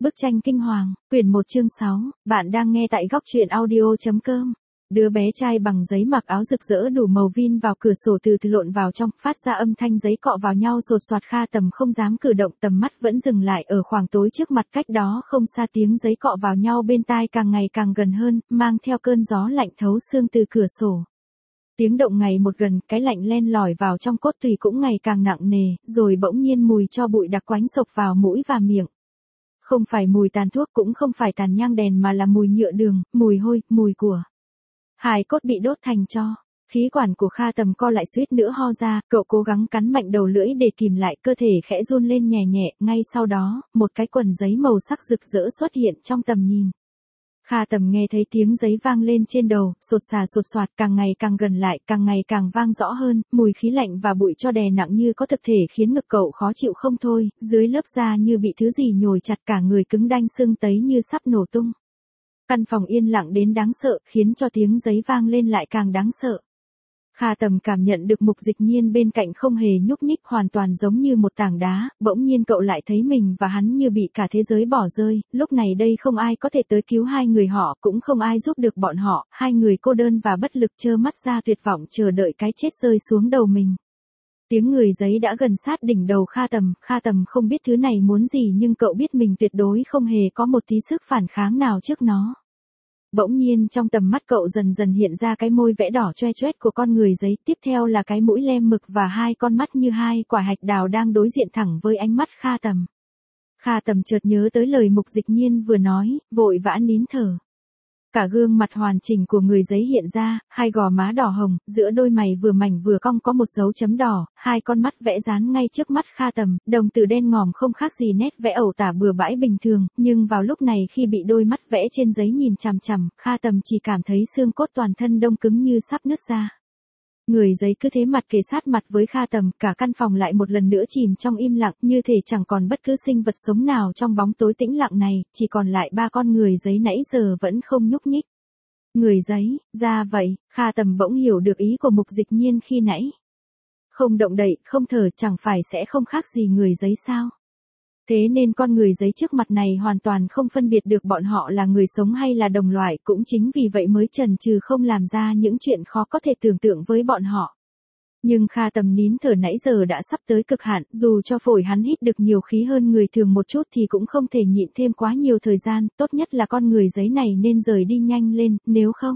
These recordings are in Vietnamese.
Bức tranh kinh hoàng, quyển 1 chương 6, bạn đang nghe tại góc truyện audio.com. Đứa bé trai bằng giấy mặc áo rực rỡ đủ màu vin vào cửa sổ từ từ lộn vào trong, phát ra âm thanh giấy cọ vào nhau sột soạt. Kha Tầm không dám cử động, tầm mắt vẫn dừng lại ở khoảng tối trước mặt, cách đó không xa tiếng giấy cọ vào nhau bên tai càng ngày càng gần hơn, mang theo cơn gió lạnh thấu xương từ cửa sổ. Tiếng động ngày một gần, cái lạnh len lỏi vào trong cốt tủy cũng ngày càng nặng nề, rồi bỗng nhiên mùi tro bụi đặc quánh xộc vào mũi và miệng. Không phải mùi tàn thuốc, cũng không phải tàn nhang đèn, mà là mùi nhựa đường, mùi hôi, mùi của hài cốt bị đốt thành tro. Khí quản của Kha Tầm co lại suýt nữa ho ra, cậu cố gắng cắn mạnh đầu lưỡi để kìm lại, cơ thể khẽ run lên nhẹ nhẹ. Ngay sau đó, một cái quần giấy màu sắc rực rỡ xuất hiện trong tầm nhìn. Kha Tầm nghe thấy tiếng giấy vang lên trên đầu, sột soạt, càng ngày càng gần lại, càng ngày càng vang rõ hơn, mùi khí lạnh và bụi tro đè nặng như có thực thể khiến ngực cậu khó chịu không thôi, dưới lớp da như bị thứ gì nhồi chặt, cả người cứng đanh sưng tấy như sắp nổ tung. Căn phòng yên lặng đến đáng sợ, khiến cho tiếng giấy vang lên lại càng đáng sợ. Kha Tầm cảm nhận được Mục Dịch Nhiên bên cạnh không hề nhúc nhích, hoàn toàn giống như một tảng đá. Bỗng nhiên cậu lại thấy mình và hắn như bị cả thế giới bỏ rơi. Lúc này đây không ai có thể tới cứu hai người họ, cũng không ai giúp được bọn họ. Hai người cô đơn và bất lực trơ mắt ra tuyệt vọng chờ đợi cái chết rơi xuống đầu mình. Tiếng người giấy đã gần sát đỉnh đầu Kha Tầm. Kha Tầm không biết thứ này muốn gì, nhưng cậu biết mình tuyệt đối không hề có một tí sức phản kháng nào trước nó. Bỗng nhiên trong tầm mắt cậu dần dần hiện ra cái môi vẽ đỏ choe choét của con người giấy, tiếp theo là cái mũi lem mực và hai con mắt như hai quả hạch đào đang đối diện thẳng với ánh mắt Kha Tầm. Kha Tầm chợt nhớ tới lời Mục Dịch Nhiên vừa nói, vội vã nín thở. Cả gương mặt hoàn chỉnh của người giấy hiện ra, hai gò má đỏ hồng, giữa đôi mày vừa mảnh vừa cong có một dấu chấm đỏ, hai con mắt vẽ dán ngay trước mắt Kha Tầm, đồng tử đen ngòm không khác gì nét vẽ ẩu tả bừa bãi bình thường, nhưng vào lúc này khi bị đôi mắt vẽ trên giấy nhìn chằm chằm, Kha Tầm chỉ cảm thấy xương cốt toàn thân đông cứng như sắp nứt ra. Người giấy cứ thế mặt kề sát mặt với Kha Tầm, cả căn phòng lại một lần nữa chìm trong im lặng, như thể chẳng còn bất cứ sinh vật sống nào trong bóng tối tĩnh lặng này, chỉ còn lại ba con người giấy nãy giờ vẫn không nhúc nhích. Người giấy, ra vậy, Kha Tầm bỗng hiểu được ý của Mục Dịch Nhiên khi nãy. Không động đậy, không thở, chẳng phải sẽ không khác gì người giấy sao? Thế nên con người giấy trước mặt này hoàn toàn không phân biệt được bọn họ là người sống hay là đồng loại, cũng chính vì vậy mới chần chừ không làm ra những chuyện khó có thể tưởng tượng với bọn họ. Nhưng Kha Tầm nín thở nãy giờ đã sắp tới cực hạn, dù cho phổi hắn hít được nhiều khí hơn người thường một chút thì cũng không thể nhịn thêm quá nhiều thời gian, tốt nhất là con người giấy này nên rời đi nhanh lên, nếu không.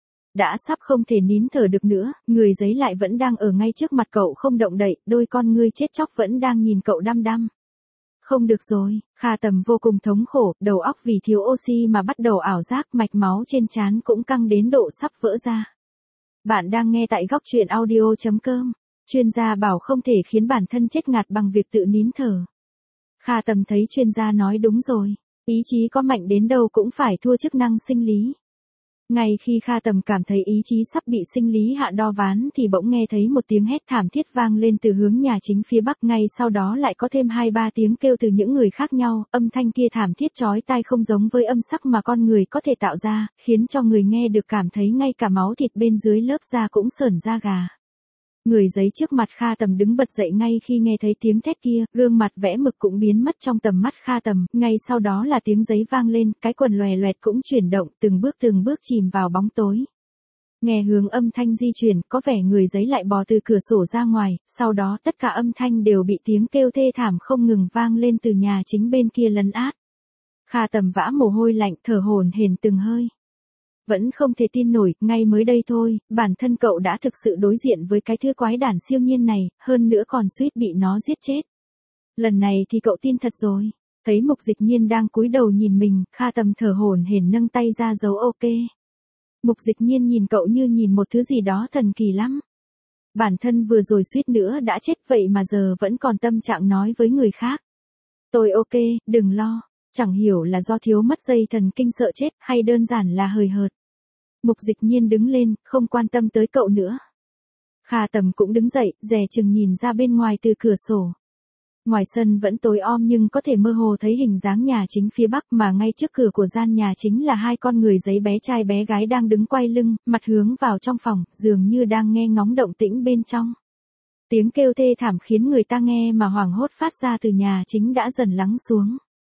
Đã sắp không thể nín thở được nữa, người giấy lại vẫn đang ở ngay trước mặt cậu không động đậy, đôi con ngươi chết chóc vẫn đang nhìn cậu đăm đăm. Không được rồi, Kha Tầm vô cùng thống khổ, đầu óc vì thiếu oxy mà bắt đầu ảo giác, mạch máu trên trán cũng căng đến độ sắp vỡ ra. Bạn đang nghe tại góc truyện audio.com. Chuyên gia bảo không thể khiến bản thân chết ngạt bằng việc tự nín thở. Kha Tầm thấy chuyên gia nói đúng rồi, ý chí có mạnh đến đâu cũng phải thua chức năng sinh lý. Ngay khi Kha Tầm cảm thấy ý chí sắp bị sinh lý hạ đo ván thì bỗng nghe thấy một tiếng hét thảm thiết vang lên từ hướng nhà chính phía bắc, ngay sau đó lại có thêm 2-3 tiếng kêu từ những người khác nhau, âm thanh kia thảm thiết chói tai không giống với âm sắc mà con người có thể tạo ra, khiến cho người nghe được cảm thấy ngay cả máu thịt bên dưới lớp da cũng sởn da gà. Người giấy trước mặt Kha Tầm đứng bật dậy ngay khi nghe thấy tiếng thét kia, gương mặt vẽ mực cũng biến mất trong tầm mắt Kha Tầm, ngay sau đó là tiếng giấy vang lên, cái quần lòe loẹt cũng chuyển động, từng bước chìm vào bóng tối. Nghe hướng âm thanh di chuyển, có vẻ người giấy lại bò từ cửa sổ ra ngoài, sau đó tất cả âm thanh đều bị tiếng kêu thê thảm không ngừng vang lên từ nhà chính bên kia lấn át. Kha Tầm vã mồ hôi lạnh, thở hổn hển từng hơi. Vẫn không thể tin nổi, ngay mới đây thôi, bản thân cậu đã thực sự đối diện với cái thứ quái đản siêu nhiên này, hơn nữa còn suýt bị nó giết chết. Lần này thì cậu tin thật rồi. Thấy Mục Dịch Nhiên đang cúi đầu nhìn mình, Kha Tầm thở hổn hển nâng tay ra dấu ok. Mục Dịch Nhiên nhìn cậu như nhìn một thứ gì đó thần kỳ lắm. Bản thân vừa rồi suýt nữa đã chết vậy mà giờ vẫn còn tâm trạng nói với người khác. Tôi ok, đừng lo. Chẳng hiểu là do thiếu mất dây thần kinh sợ chết hay đơn giản là hời hợt. Mục Dịch Nhiên đứng lên, không quan tâm tới cậu nữa. Kha Tầm cũng đứng dậy, dè chừng nhìn ra bên ngoài từ cửa sổ. Ngoài sân vẫn tối om nhưng có thể mơ hồ thấy hình dáng nhà chính phía bắc, mà ngay trước cửa của gian nhà chính là hai con người giấy bé trai bé gái đang đứng quay lưng, mặt hướng vào trong phòng, dường như đang nghe ngóng động tĩnh bên trong. Tiếng kêu thê thảm khiến người ta nghe mà hoảng hốt phát ra từ nhà chính đã dần lắng xuống.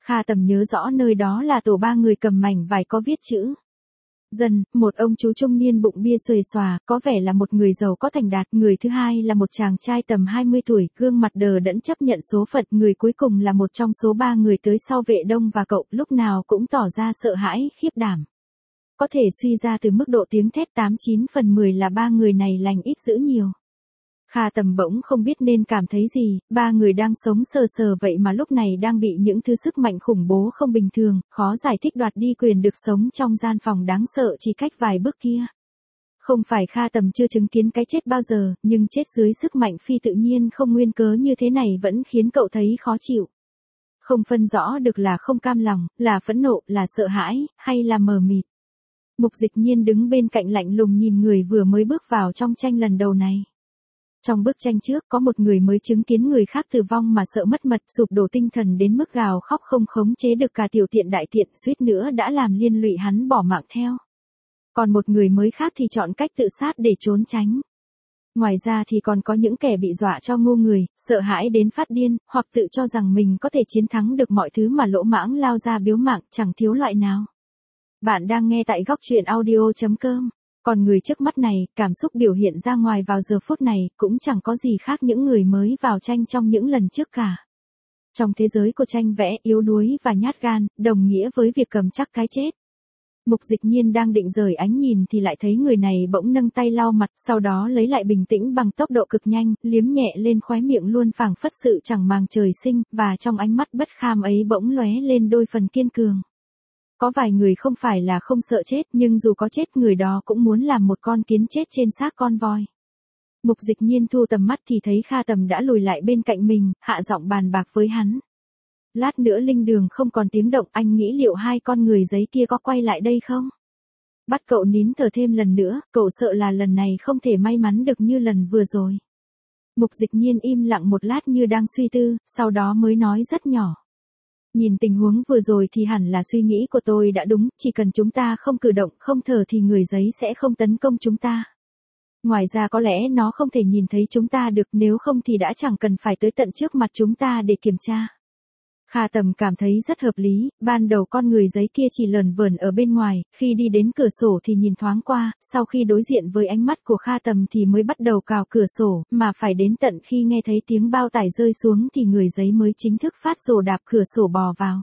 Kha Tầm nhớ rõ nơi đó là tổ ba người cầm mảnh vải có viết chữ. Dân, một ông chú trung niên bụng bia xuề xòa, có vẻ là một người giàu có thành đạt. Người thứ hai là một chàng trai tầm 20 tuổi, gương mặt đờ đẫn chấp nhận số phận. Người cuối cùng là một trong số ba người tới sau Vệ Đông và cậu, lúc nào cũng tỏ ra sợ hãi, khiếp đảm. Có thể suy ra từ mức độ tiếng thét 89/10 là ba người này lành ít dữ nhiều. Kha Tầm bỗng không biết nên cảm thấy gì, ba người đang sống sờ sờ vậy mà lúc này đang bị những thứ sức mạnh khủng bố không bình thường, khó giải thích đoạt đi quyền được sống trong gian phòng đáng sợ chỉ cách vài bước kia. Không phải Kha Tầm chưa chứng kiến cái chết bao giờ, nhưng chết dưới sức mạnh phi tự nhiên không nguyên cớ như thế này vẫn khiến cậu thấy khó chịu. Không phân rõ được là không cam lòng, là phẫn nộ, là sợ hãi, hay là mờ mịt. Mục Dịch Nhiên đứng bên cạnh lạnh lùng nhìn người vừa mới bước vào trong tranh lần đầu này. Trong bức tranh trước có một người mới chứng kiến người khác tử vong mà sợ mất mật, sụp đổ tinh thần đến mức gào khóc không khống chế được, cả tiểu tiện đại tiện suýt nữa đã làm liên lụy hắn bỏ mạng theo. Còn một người mới khác thì chọn cách tự sát để trốn tránh. Ngoài ra thì còn có những kẻ bị dọa cho ngu người, sợ hãi đến phát điên, hoặc tự cho rằng mình có thể chiến thắng được mọi thứ mà lỗ mãng lao ra biếu mạng, chẳng thiếu loại nào. Bạn đang nghe tại góc truyện audio.com. Còn người trước mắt này, cảm xúc biểu hiện ra ngoài vào giờ phút này, cũng chẳng có gì khác những người mới vào tranh trong những lần trước cả. Trong thế giới của tranh vẽ, yếu đuối và nhát gan, đồng nghĩa với việc cầm chắc cái chết. Mục Dịch Nhiên đang định rời ánh nhìn thì lại thấy người này bỗng nâng tay lau mặt, sau đó lấy lại bình tĩnh bằng tốc độ cực nhanh, liếm nhẹ lên khóe miệng luôn phảng phất sự chẳng màng trời sinh, và trong ánh mắt bất kham ấy bỗng lóe lên đôi phần kiên cường. Có vài người không phải là không sợ chết, nhưng dù có chết người đó cũng muốn làm một con kiến chết trên xác con voi. Mục Dịch Nhiên thu tầm mắt thì thấy Kha Tầm đã lùi lại bên cạnh mình, hạ giọng bàn bạc với hắn. Lát nữa linh đường không còn tiếng động, anh nghĩ liệu hai con người giấy kia có quay lại đây không? Bắt cậu nín thở thêm lần nữa, cậu sợ là lần này không thể may mắn được như lần vừa rồi. Mục Dịch Nhiên im lặng một lát như đang suy tư, sau đó mới nói rất nhỏ. Nhìn tình huống vừa rồi thì hẳn là suy nghĩ của tôi đã đúng, chỉ cần chúng ta không cử động, không thở thì người giấy sẽ không tấn công chúng ta. Ngoài ra có lẽ nó không thể nhìn thấy chúng ta được, nếu không thì đã chẳng cần phải tới tận trước mặt chúng ta để kiểm tra. Kha Tầm cảm thấy rất hợp lý, ban đầu con người giấy kia chỉ lờn vờn ở bên ngoài, khi đi đến cửa sổ thì nhìn thoáng qua, sau khi đối diện với ánh mắt của Kha Tầm thì mới bắt đầu cào cửa sổ, mà phải đến tận khi nghe thấy tiếng bao tải rơi xuống thì người giấy mới chính thức phát rồ đạp cửa sổ bò vào.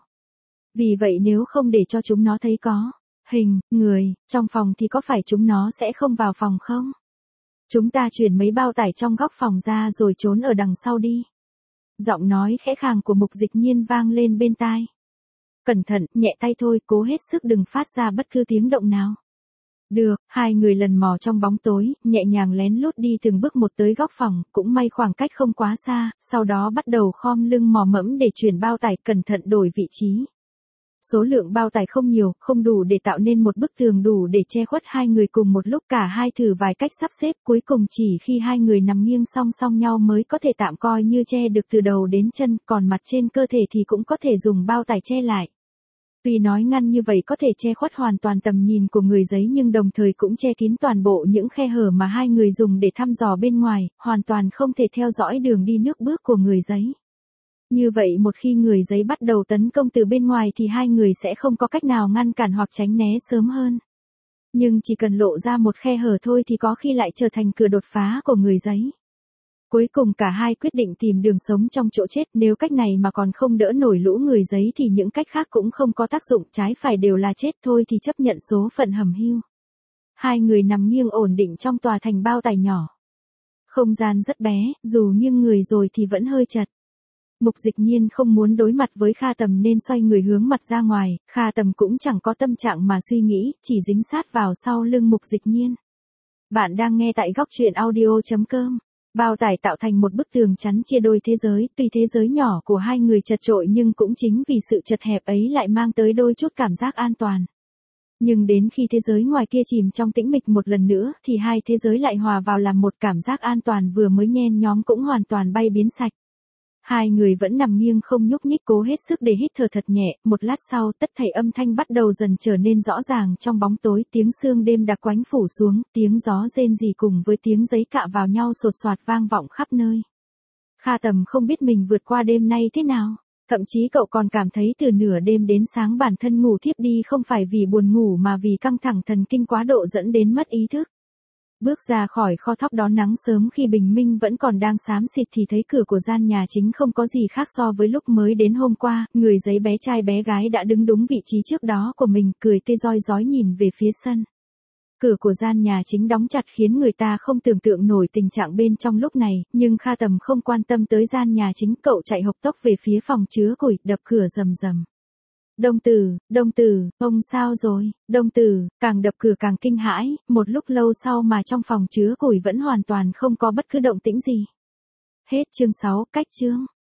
Vì vậy nếu không để cho chúng nó thấy có hình, người, trong phòng thì có phải chúng nó sẽ không vào phòng không? Chúng ta chuyển mấy bao tải trong góc phòng ra rồi trốn ở đằng sau đi. Giọng nói khẽ khàng của Mục Dịch Nhiên vang lên bên tai. Cẩn thận, nhẹ tay thôi, cố hết sức đừng phát ra bất cứ tiếng động nào. Được, hai người lần mò trong bóng tối, nhẹ nhàng lén lút đi từng bước một tới góc phòng, cũng may khoảng cách không quá xa, sau đó bắt đầu khom lưng mò mẫm để chuyển bao tải, cẩn thận đổi vị trí. Số lượng bao tải không nhiều, không đủ để tạo nên một bức tường đủ để che khuất hai người cùng một lúc, cả hai thử vài cách sắp xếp, cuối cùng chỉ khi hai người nằm nghiêng song song nhau mới có thể tạm coi như che được từ đầu đến chân, còn mặt trên cơ thể thì cũng có thể dùng bao tải che lại. Tuy nói ngăn như vậy có thể che khuất hoàn toàn tầm nhìn của người giấy nhưng đồng thời cũng che kín toàn bộ những khe hở mà hai người dùng để thăm dò bên ngoài, hoàn toàn không thể theo dõi đường đi nước bước của người giấy. Như vậy một khi người giấy bắt đầu tấn công từ bên ngoài thì hai người sẽ không có cách nào ngăn cản hoặc tránh né sớm hơn. Nhưng chỉ cần lộ ra một khe hở thôi thì có khi lại trở thành cửa đột phá của người giấy. Cuối cùng cả hai quyết định tìm đường sống trong chỗ chết, nếu cách này mà còn không đỡ nổi lũ người giấy thì những cách khác cũng không có tác dụng, trái phải đều là chết thôi thì chấp nhận số phận hầm hưu. Hai người nằm nghiêng ổn định trong tòa thành bao tải nhỏ. Không gian rất bé, dù nghiêng người rồi thì vẫn hơi chật. Mục Dịch Nhiên không muốn đối mặt với Kha Tầm nên xoay người hướng mặt ra ngoài, Kha Tầm cũng chẳng có tâm trạng mà suy nghĩ, chỉ dính sát vào sau lưng Mục Dịch Nhiên. Bạn đang nghe tại góc truyện audio.com. Bao tải tạo thành một bức tường chắn chia đôi thế giới, tuy thế giới nhỏ của hai người chật chội nhưng cũng chính vì sự chật hẹp ấy lại mang tới đôi chút cảm giác an toàn. Nhưng đến khi thế giới ngoài kia chìm trong tĩnh mịch một lần nữa thì hai thế giới lại hòa vào làm một, cảm giác an toàn vừa mới nhen nhóm cũng hoàn toàn bay biến sạch. Hai người vẫn nằm nghiêng không nhúc nhích, cố hết sức để hít thở thật nhẹ, một lát sau tất thảy âm thanh bắt đầu dần trở nên rõ ràng trong bóng tối, tiếng sương đêm đặc quánh phủ xuống, tiếng gió rên rỉ cùng với tiếng giấy cạ vào nhau sột soạt vang vọng khắp nơi. Kha Tầm không biết mình vượt qua đêm nay thế nào. Thậm chí cậu còn cảm thấy từ nửa đêm đến sáng bản thân ngủ thiếp đi không phải vì buồn ngủ mà vì căng thẳng thần kinh quá độ dẫn đến mất ý thức. Bước ra khỏi kho thóc đón nắng sớm khi bình minh vẫn còn đang xám xịt thì thấy cửa của gian nhà chính không có gì khác so với lúc mới đến hôm qua, người giấy bé trai bé gái đã đứng đúng vị trí trước đó của mình, cười tê roi rói nhìn về phía sân. Cửa của gian nhà chính đóng chặt khiến người ta không tưởng tượng nổi tình trạng bên trong lúc này, nhưng Kha Tầm không quan tâm tới gian nhà chính, cậu chạy hộc tốc về phía phòng chứa củi, đập cửa rầm rầm. Đông Tử, ông sao rồi? Đông Tử, càng đập cửa càng kinh hãi, một lúc lâu sau mà trong phòng chứa củi vẫn hoàn toàn không có bất cứ động tĩnh gì. Hết chương 6, cách chương.